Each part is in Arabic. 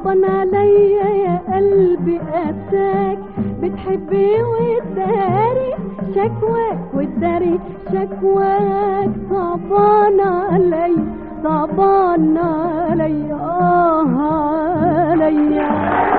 صعبان عليا يا قلبي أتاك بتحبي وتداري شكواك وتداري شكواك. صعبان عليا صعبان عليا عليا.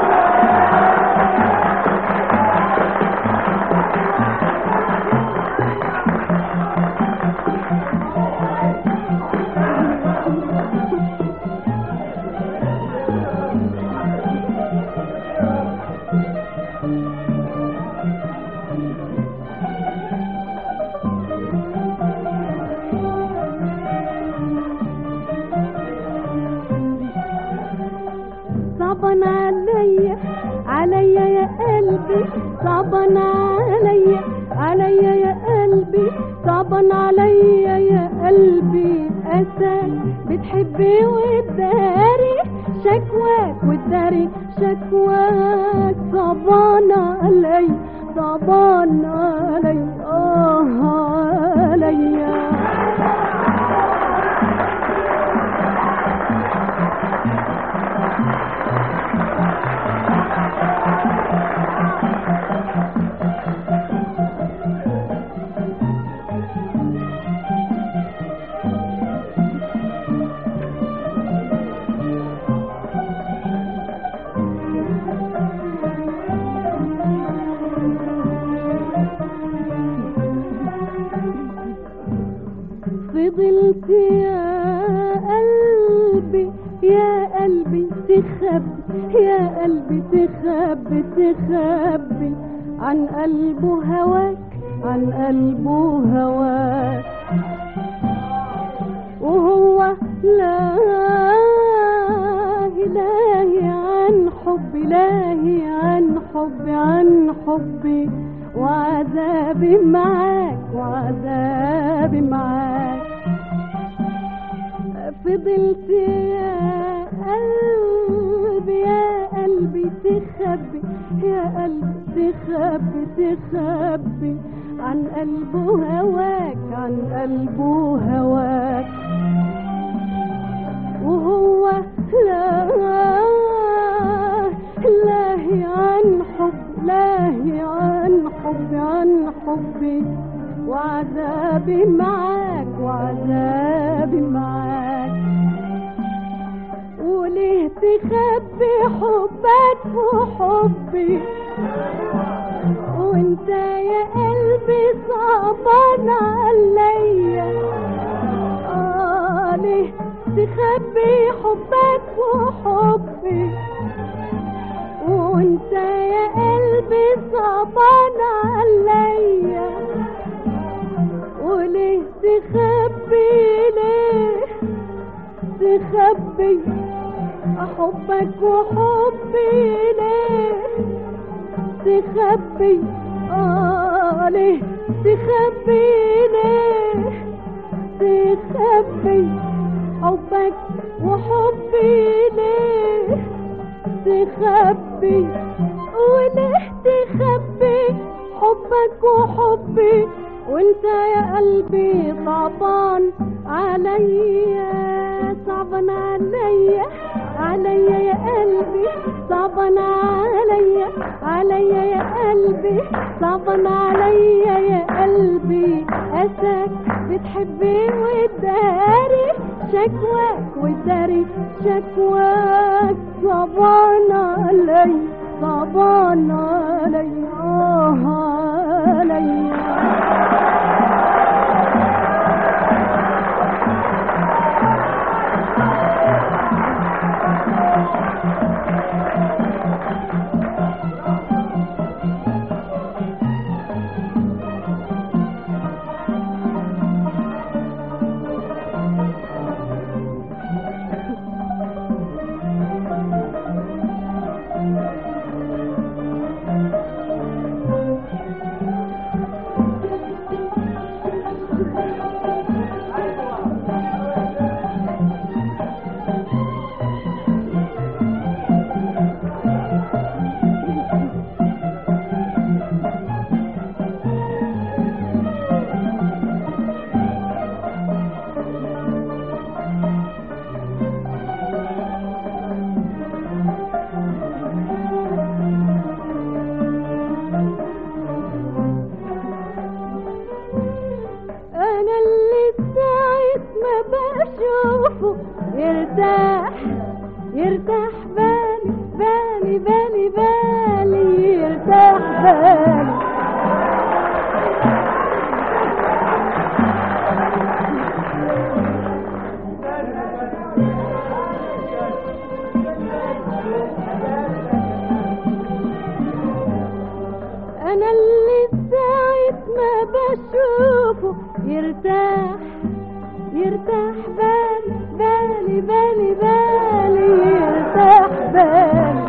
صعبان عليا عليا يا قلبي صعبان عليا عليا يا قلبي صعبان عليا يا قلبي أساك بتحبي وتداري شكواك وتداري شكواك. صعبان عليا صعبان عليا عليا. فضلت يا قلبي يا قلبي تخبي يا قلبي تخبي تخبي عن قلبه هواك عن قلبه هواك. وهو لاهي لاهي عن حبي لاهي عن حبي عن حبي وعذابي معاك وعذابي معاك. فضلت يا قلبي يا قلبي تخبي يا قلبي تخبي تخبي عن قلبه هواك عن قلبه هواك. وهو لاهي عن حب لاهي عن حبي عن حبي وعذابي معاك وعذابي معاك. وليه تخبي حبك وحبي وانت يا قلبي صعبان عليا. ليه تخبي حبك وحبي وانت يا قلبي صعبان عليا. وليه تخبي ليه تخبي حبك وحبي ليه تخبي ليه تخبي ليه تخبي حبك وحبي ليه تخبي. وليه تخبي حبك وحبي وانت يا قلبي صعبان عليا صعبان عليا عليا يا قلبي صعبان عليا عليا يا قلبي صعبان عليا يا قلبي أساك بتحبي وتداري شكواك وتداري شكواك. صعبان عليا صعبان عليا عليا. بالي. انا اللي ساعة ما بشوفه يرتاح يرتاح بالي بالي بالي بالي يرتاح بالي.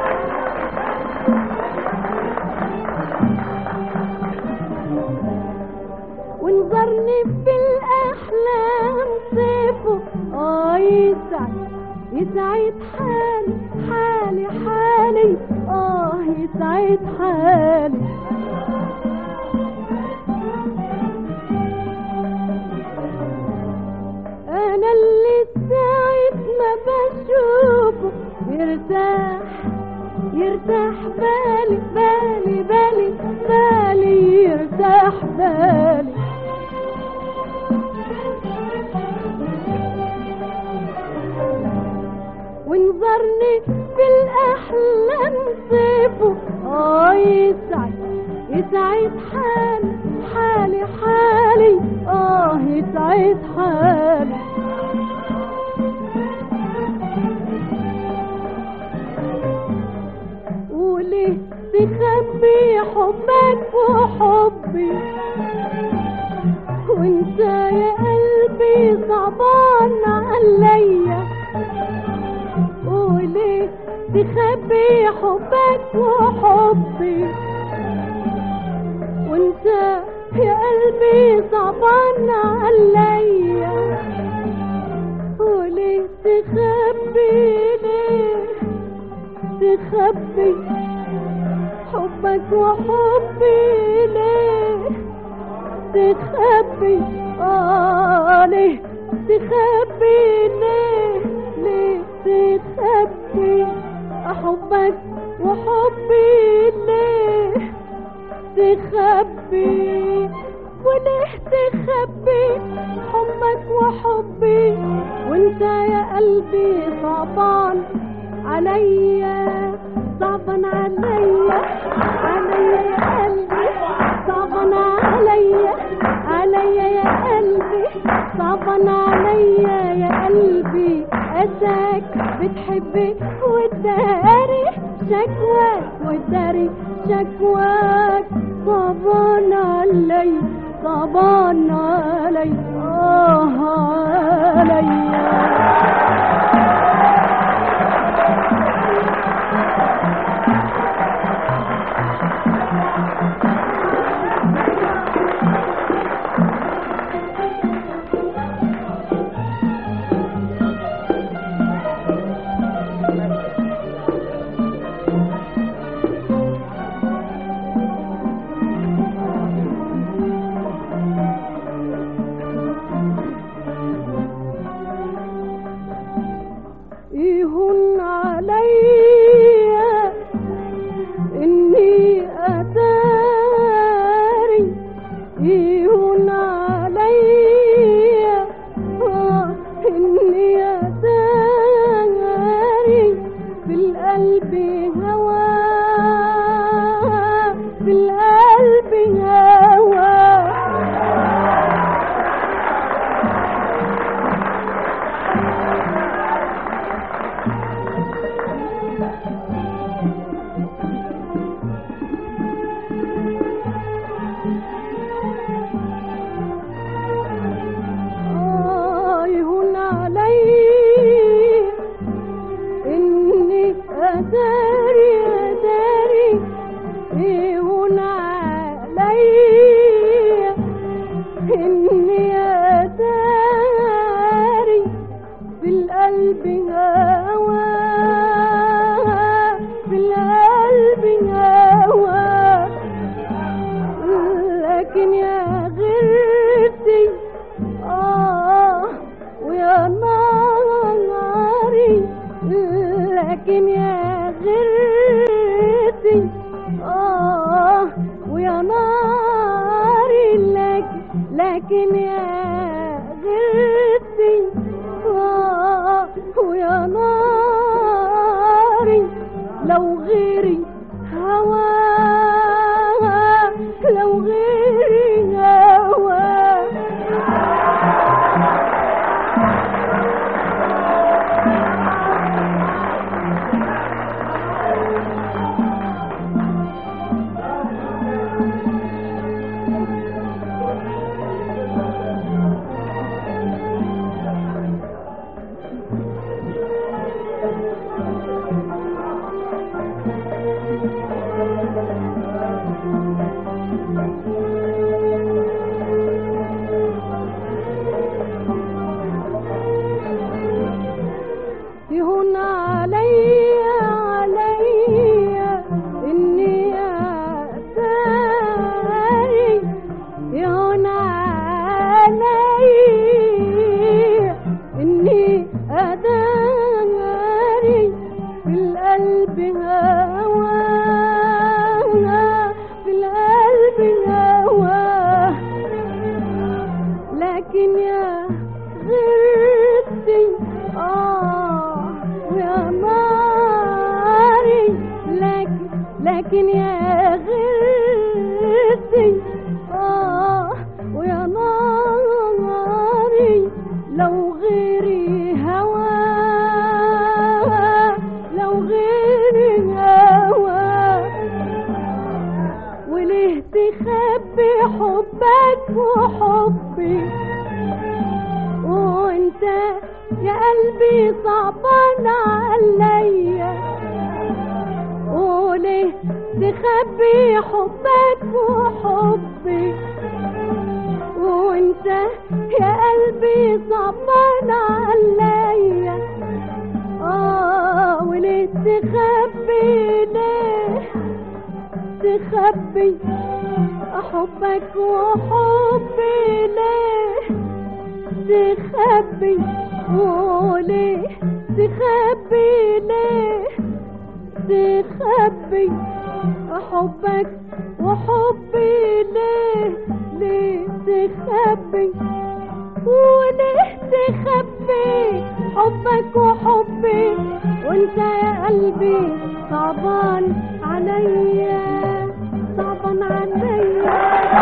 ونظرني في الأحلام صيفه يسعد يسعد حالي حالي حالي يسعد حالي. أنا اللي ساعة ما بشوفه يرتاح يرتاح بالي بالي بالي بالي يرتاح بالي. ونظرني في الأحلام صيفه يسعد يسعد حالي حالي حالي يسعد حالي. وليه تخبي حبك وحبي وانت يا قلبي صعبان عليا. وليه تخبي حبك وحبي وانت يا قلبي صعبان عليا. وليه تخبي ليه تخبي حبك وحبي ليه تخبي ليه تخبي ليه ليه تخبي حبك وحبي ليه تخبي. وليه تخبي حبك وحبي وانت يا قلبي صعبان عليا صعبان عليا عليا يا قلبي صعبان عليا عليا يا قلبي صعبان عليا يا قلبي. أساك بتحبي والداري شكواك والداري شكواك صعبان علي صعبان علي عليا. يهون عليا إني أداري يهون عليا إني أداري في القلب هوى في القلب هوى. يهون علي إني أداري أداري يهون علي إني أداري في القلب هوى في القلب هوى. لكن يا غيرتي ويا ناري لكن يا غيرتي ويا ناري لكن يا غيرتي ويا ناري لو غيري هوى يهون عليا إني أداري، يهون عليا إني أداري في القلب هواه، في القلب هواه. لكن يا غيرتي ويا ناري، لكن يا غيرتي ويا ناري، لو غيري هوى، لو غيري هوى. وليه تخبي حبك وحبي وانت يا قلبي صعبان عليا؟ وليه تخبي حبك وحبي وانت يا قلبي صعبان عليا؟ وليه تخبي، ليه تخبي حبك وحبي؟ ليه تخبي؟ وليه تخبي؟ ليه تخبي حبك وحبي؟ ليه تخبي؟ وليه تخبي حبك وحبي وانت يا قلبي صعبان عليا، صعبان عليا،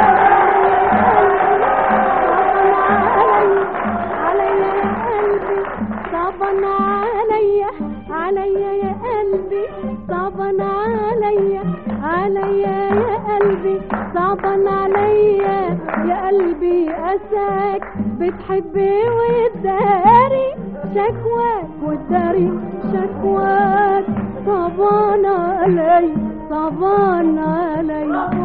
صعبان عليا، عليا يا قلبي، صعبان عليا، عليا يا قلبي، صعبان عليا يا قلبي. أساك بتحبي وتداري شكواك، وتداري شكواك. صعبان عليا، صعبان عليا.